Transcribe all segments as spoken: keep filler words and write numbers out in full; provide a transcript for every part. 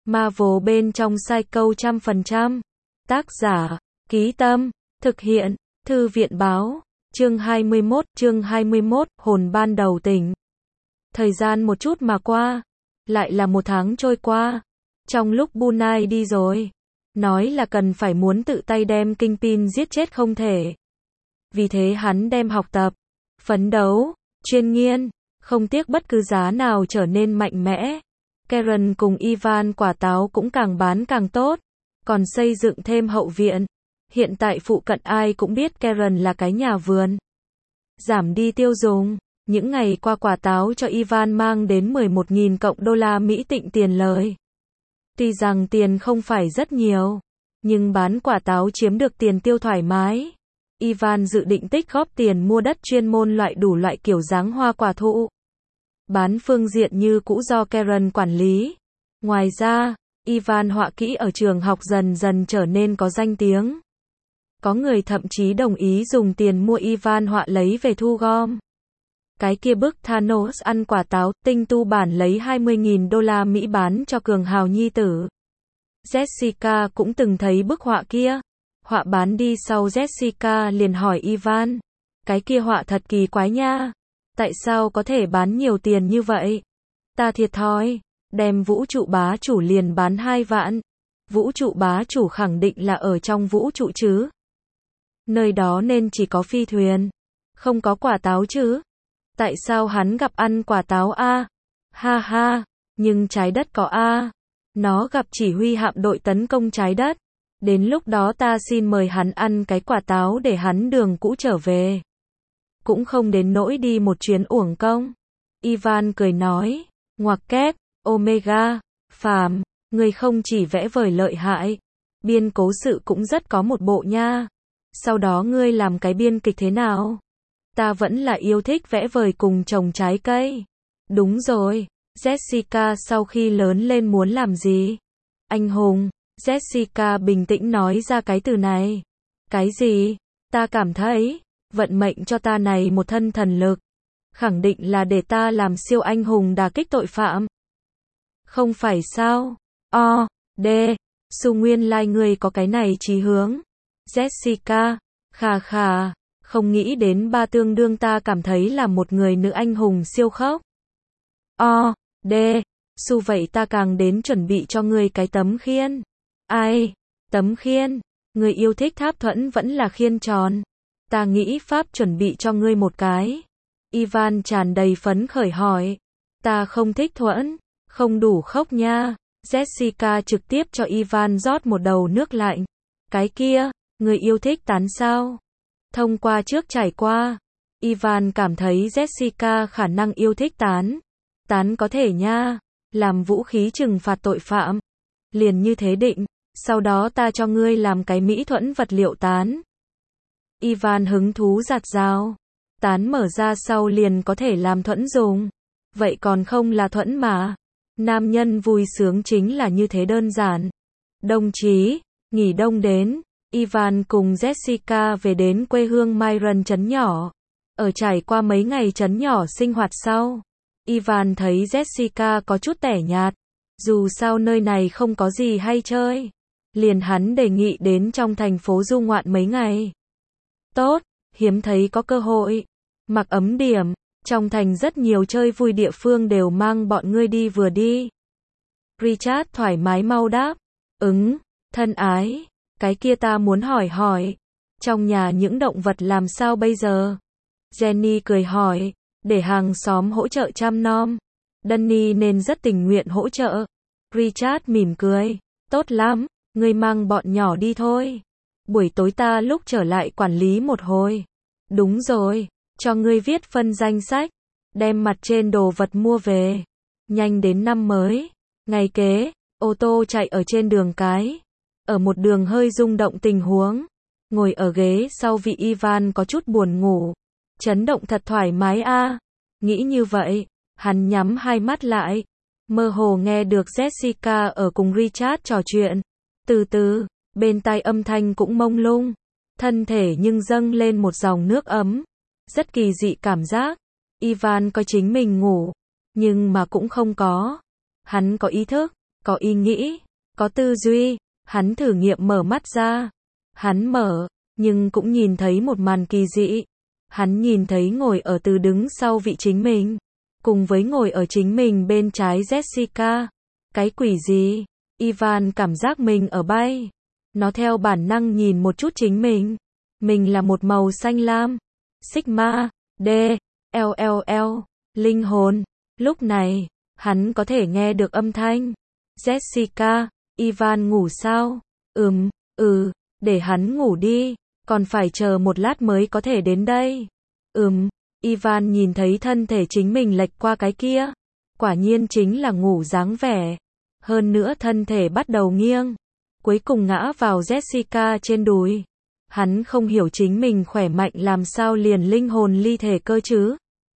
Marvel bên trong Psycho trăm phần trăm. Tác giả, Ký Tâm, thực hiện, Thư viện báo, chương hai mươi mốt, chương hai mươi mốt, hồn ban đầu tỉnh. Thời gian một chút mà qua, lại là một tháng trôi qua. Trong lúc Bunai đi rồi, nói là cần phải muốn tự tay đem Kingpin giết chết không thể. Vì thế hắn đem học tập, phấn đấu, chuyên nghiên, không tiếc bất cứ giá nào trở nên mạnh mẽ. Karen cùng Ivan quả táo cũng càng bán càng tốt, còn xây dựng thêm hậu viện. Hiện tại phụ cận ai cũng biết Karen là cái nhà vườn. Giảm đi tiêu dùng, những ngày qua quả táo cho Ivan mang đến mười một nghìn cộng đô la Mỹ tịnh tiền lời. Tuy rằng tiền không phải rất nhiều, nhưng bán quả táo chiếm được tiền tiêu thoải mái. Ivan dự định tích góp tiền mua đất chuyên môn loại đủ loại kiểu dáng hoa quả thụ. Bán phương diện như cũ do Karen quản lý. Ngoài ra, Ivan họa kỹ ở trường học dần dần trở nên có danh tiếng. Có người thậm chí đồng ý dùng tiền mua Ivan họa lấy về thu gom. Cái kia bức Thanos ăn quả táo, tinh tu bản lấy hai mươi nghìn đô la Mỹ bán cho cường hào nhi tử. Jessica cũng từng thấy bức họa kia. Họa bán đi sau Jessica liền hỏi Ivan. Cái kia họa thật kỳ quái nha. Tại sao có thể bán nhiều tiền như vậy? Ta thiệt thòi. Đem vũ trụ bá chủ liền bán hai vạn. Vũ trụ bá chủ khẳng định là ở trong vũ trụ chứ. Nơi đó nên chỉ có phi thuyền. Không có quả táo chứ. Tại sao hắn gặp ăn quả táo a? Ha ha. Nhưng trái đất có a. Nó gặp chỉ huy hạm đội tấn công trái đất. Đến lúc đó ta xin mời hắn ăn cái quả táo để hắn đường cũ trở về. Cũng không đến nỗi đi một chuyến uổng công. Ivan cười nói. Ngoặc kép, Omega, phàm, người không chỉ vẽ vời lợi hại. Biên cố sự cũng rất có một bộ nha. Sau đó ngươi làm cái biên kịch thế nào? Ta vẫn là yêu thích vẽ vời cùng trồng trái cây. Đúng rồi. Jessica sau khi lớn lên muốn làm gì? Anh hùng. Jessica bình tĩnh nói ra cái từ này. Cái gì? Ta cảm thấy, vận mệnh cho ta này một thân thần lực. Khẳng định là để ta làm siêu anh hùng đả kích tội phạm. Không phải sao? O, D, Su nguyên lai like ngươi có cái này chí hướng. Jessica, khà khà, không nghĩ đến ba tương đương ta cảm thấy là một người nữ anh hùng siêu khốc. O, D, Su vậy ta càng đến chuẩn bị cho ngươi cái tấm khiên. Ai? Tấm khiên? Người yêu thích tháp thuẫn vẫn là khiên tròn. Ta nghĩ pháp chuẩn bị cho ngươi một cái. Ivan tràn đầy phấn khởi hỏi. Ta không thích thuẫn, không đủ khốc nha. Jessica trực tiếp cho Ivan rót một đầu nước lạnh. Cái kia, người yêu thích tán sao? Thông qua trước trải qua, Ivan cảm thấy Jessica khả năng yêu thích tán. Tán có thể nha, làm vũ khí trừng phạt tội phạm. Liền như thế định, sau đó ta cho ngươi làm cái mỹ thuẫn vật liệu tán. Ivan hứng thú giạt rào. Tán mở ra sau liền có thể làm thuẫn dùng. Vậy còn không là thuẫn mà. Nam nhân vui sướng chính là như thế đơn giản. Đồng chí, nghỉ đông đến. Ivan cùng Jessica về đến quê hương Myron trấn nhỏ. Ở trải qua mấy ngày trấn nhỏ sinh hoạt sau, Ivan thấy Jessica có chút tẻ nhạt. Dù sao nơi này không có gì hay chơi. Liền hắn đề nghị đến trong thành phố du ngoạn mấy ngày. Tốt, hiếm thấy có cơ hội. Mặc ấm điểm, trong thành rất nhiều chơi vui địa phương đều mang bọn ngươi đi vừa đi. Richard thoải mái mau đáp. Ứng, thân ái, cái kia ta muốn hỏi hỏi. Trong nhà những động vật làm sao bây giờ? Jenny cười hỏi, để hàng xóm hỗ trợ chăm nom. Danny nên rất tình nguyện hỗ trợ. Richard mỉm cười, tốt lắm, ngươi mang bọn nhỏ đi thôi. Buổi tối ta lúc trở lại quản lý một hồi. Đúng rồi, cho ngươi viết phân danh sách, đem mặt trên đồ vật mua về. Nhanh đến năm mới, ngày kế, ô tô chạy ở trên đường cái. Ở một đường hơi rung động tình huống. Ngồi ở ghế sau vị Ivan có chút buồn ngủ. Chấn động thật thoải mái a. Nghĩ như vậy, hắn nhắm hai mắt lại. Mơ hồ nghe được Jessica ở cùng Richard trò chuyện. Từ từ, bên tai âm thanh cũng mông lung. Thân thể nhưng dâng lên một dòng nước ấm. Rất kỳ dị cảm giác. Ivan coi chính mình ngủ. Nhưng mà cũng không có. Hắn có ý thức. có ý nghĩ, có tư duy, hắn thử nghiệm mở mắt ra. Hắn mở, nhưng cũng nhìn thấy một màn kỳ dị. Hắn nhìn thấy ngồi ở từ đứng sau vị chính mình, cùng với ngồi ở chính mình bên trái Jessica. Cái quỷ gì? Ivan cảm giác mình ở bay. Nó theo bản năng nhìn một chút chính mình. Mình là một màu xanh lam. Sigma, D, L L L, linh hồn. Lúc này, hắn có thể nghe được âm thanh. Jessica, Ivan ngủ sao? Ừm, ừ, để hắn ngủ đi, còn phải chờ một lát mới có thể đến đây. Ừm, Ivan nhìn thấy thân thể chính mình lệch qua cái kia. Quả nhiên chính là ngủ dáng vẻ. Hơn nữa thân thể bắt đầu nghiêng. Cuối cùng ngã vào Jessica trên đùi. Hắn không hiểu chính mình khỏe mạnh làm sao liền linh hồn ly thể cơ chứ.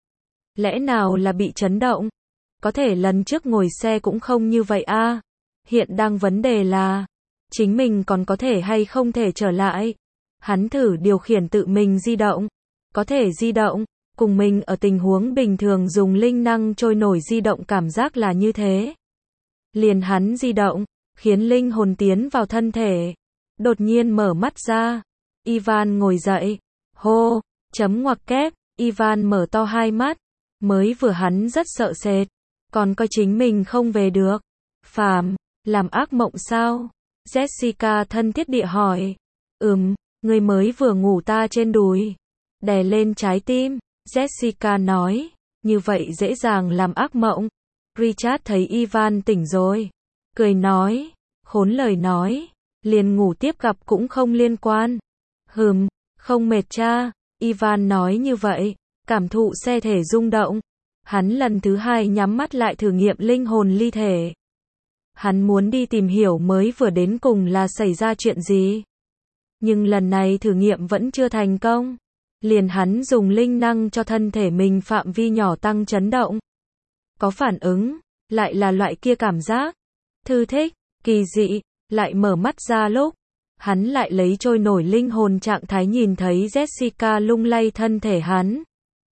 Lẽ nào là bị chấn động? Có thể lần trước ngồi xe cũng không như vậy a. À? Hiện đang vấn đề là, chính mình còn có thể hay không thể trở lại. Hắn thử điều khiển tự mình di động. Có thể di động, cùng mình ở tình huống bình thường dùng linh năng trôi nổi di động cảm giác là như thế. Liền hắn di động, khiến linh hồn tiến vào thân thể. Đột nhiên mở mắt ra. Ivan ngồi dậy. Hô, chấm ngoặc kép. Ivan mở to hai mắt. Mới vừa hắn rất sợ sệt. Còn coi chính mình không về được. Phàm, làm ác mộng sao? Jessica thân thiết địa hỏi. Ừm, người mới vừa ngủ ta trên đùi. Đè lên trái tim. Jessica nói. Như vậy dễ dàng làm ác mộng. Richard thấy Ivan tỉnh rồi. Cười nói. Khốn lời nói. Liền ngủ tiếp gặp cũng không liên quan. Hừm, không mệt cha. Ivan nói như vậy. Cảm thụ xe thể rung động. Hắn lần thứ hai nhắm mắt lại thử nghiệm linh hồn ly thể. Hắn muốn đi tìm hiểu mới vừa đến cùng là xảy ra chuyện gì. Nhưng lần này thử nghiệm vẫn chưa thành công. Liền hắn dùng linh năng cho thân thể mình phạm vi nhỏ tăng chấn động. Có phản ứng, lại là loại kia cảm giác. Thư thích, kỳ dị, lại mở mắt ra lúc. Hắn lại lấy trôi nổi linh hồn trạng thái nhìn thấy Jessica lung lay thân thể hắn.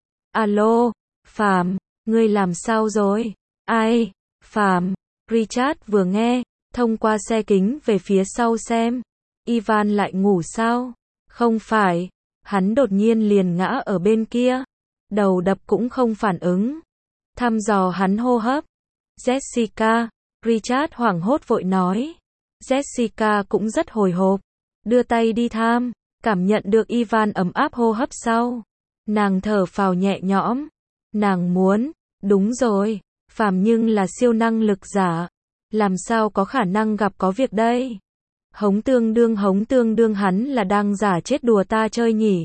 Alo, Phàm, ngươi làm sao rồi? Ai? Phàm, Richard vừa nghe, thông qua xe kính về phía sau xem. Ivan lại ngủ sao? Không phải, hắn đột nhiên liền ngã ở bên kia. Đầu đập cũng không phản ứng. Thăm dò hắn hô hấp. Jessica, Richard hoảng hốt vội nói. Jessica cũng rất hồi hộp. Đưa tay đi tham, cảm nhận được Ivan ấm áp hô hấp sau. Nàng thở phào nhẹ nhõm. Nàng muốn, đúng rồi, Phàm nhưng là siêu năng lực giả. Làm sao có khả năng gặp có việc đây? Hống tương đương hống tương đương hắn là đang giả chết đùa ta chơi nhỉ?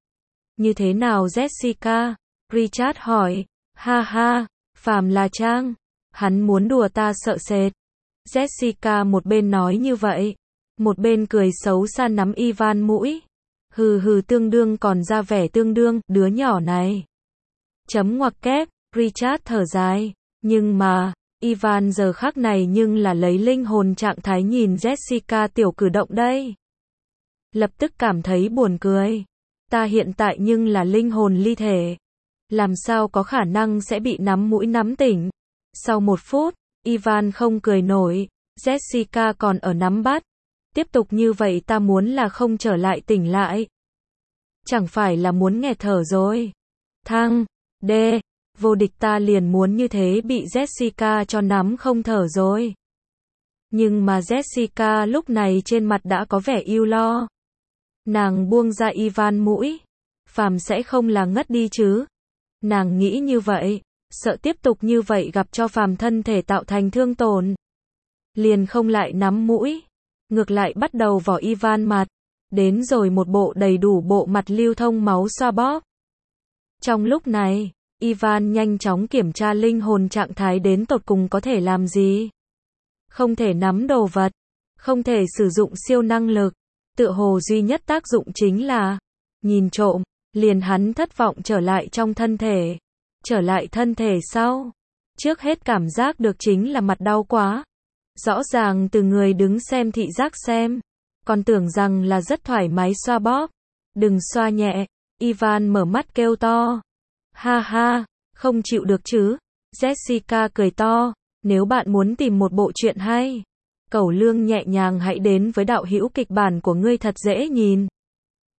Như thế nào Jessica? Richard hỏi. Ha ha, Phàm là trang. Hắn muốn đùa ta sợ sệt. Jessica một bên nói như vậy. Một bên cười xấu xa nắm Ivan mũi. Hừ hừ tương đương còn ra vẻ tương đương, đứa nhỏ này. Chấm ngoặc kép, Richard thở dài. Nhưng mà, Ivan giờ khắc này nhưng là lấy linh hồn trạng thái nhìn Jessica tiểu cử động đây. Lập tức cảm thấy buồn cười. Ta hiện tại nhưng là linh hồn ly thể. Làm sao có khả năng sẽ bị nắm mũi nắm tỉnh. Sau một phút, Ivan không cười nổi. Jessica còn ở nắm bắt. Tiếp tục như vậy ta muốn là không trở lại tỉnh lại. Chẳng phải là muốn nghẹt thở rồi. Thăng, D, vô địch ta liền muốn như thế bị Jessica cho nắm không thở rồi. Nhưng mà Jessica lúc này trên mặt đã có vẻ ưu lo. Nàng buông ra Ivan mũi. Phàm sẽ không là ngất đi chứ. Nàng nghĩ như vậy, sợ tiếp tục như vậy gặp cho Phàm thân thể tạo thành thương tổn. Liền không lại nắm mũi. Ngược lại bắt đầu vỏ Ivan mặt. Đến rồi một bộ đầy đủ bộ mặt lưu thông máu xoa bóp. Trong lúc này, Ivan nhanh chóng kiểm tra linh hồn trạng thái đến tột cùng có thể làm gì. Không thể nắm đồ vật. Không thể sử dụng siêu năng lực. Tựa hồ duy nhất tác dụng chính là nhìn trộm. Liền hắn thất vọng trở lại trong thân thể. Trở lại thân thể sau. Trước hết cảm giác được chính là mặt đau quá. Rõ ràng từ người đứng xem thị giác xem. Còn tưởng rằng là rất thoải mái xoa bóp. Đừng xoa nhẹ. Ivan mở mắt kêu to. Ha ha, không chịu được chứ. Jessica cười to. Nếu bạn muốn tìm một bộ truyện hay, cẩu lương nhẹ nhàng hãy đến với đạo hữu kịch bản của ngươi thật dễ nhìn.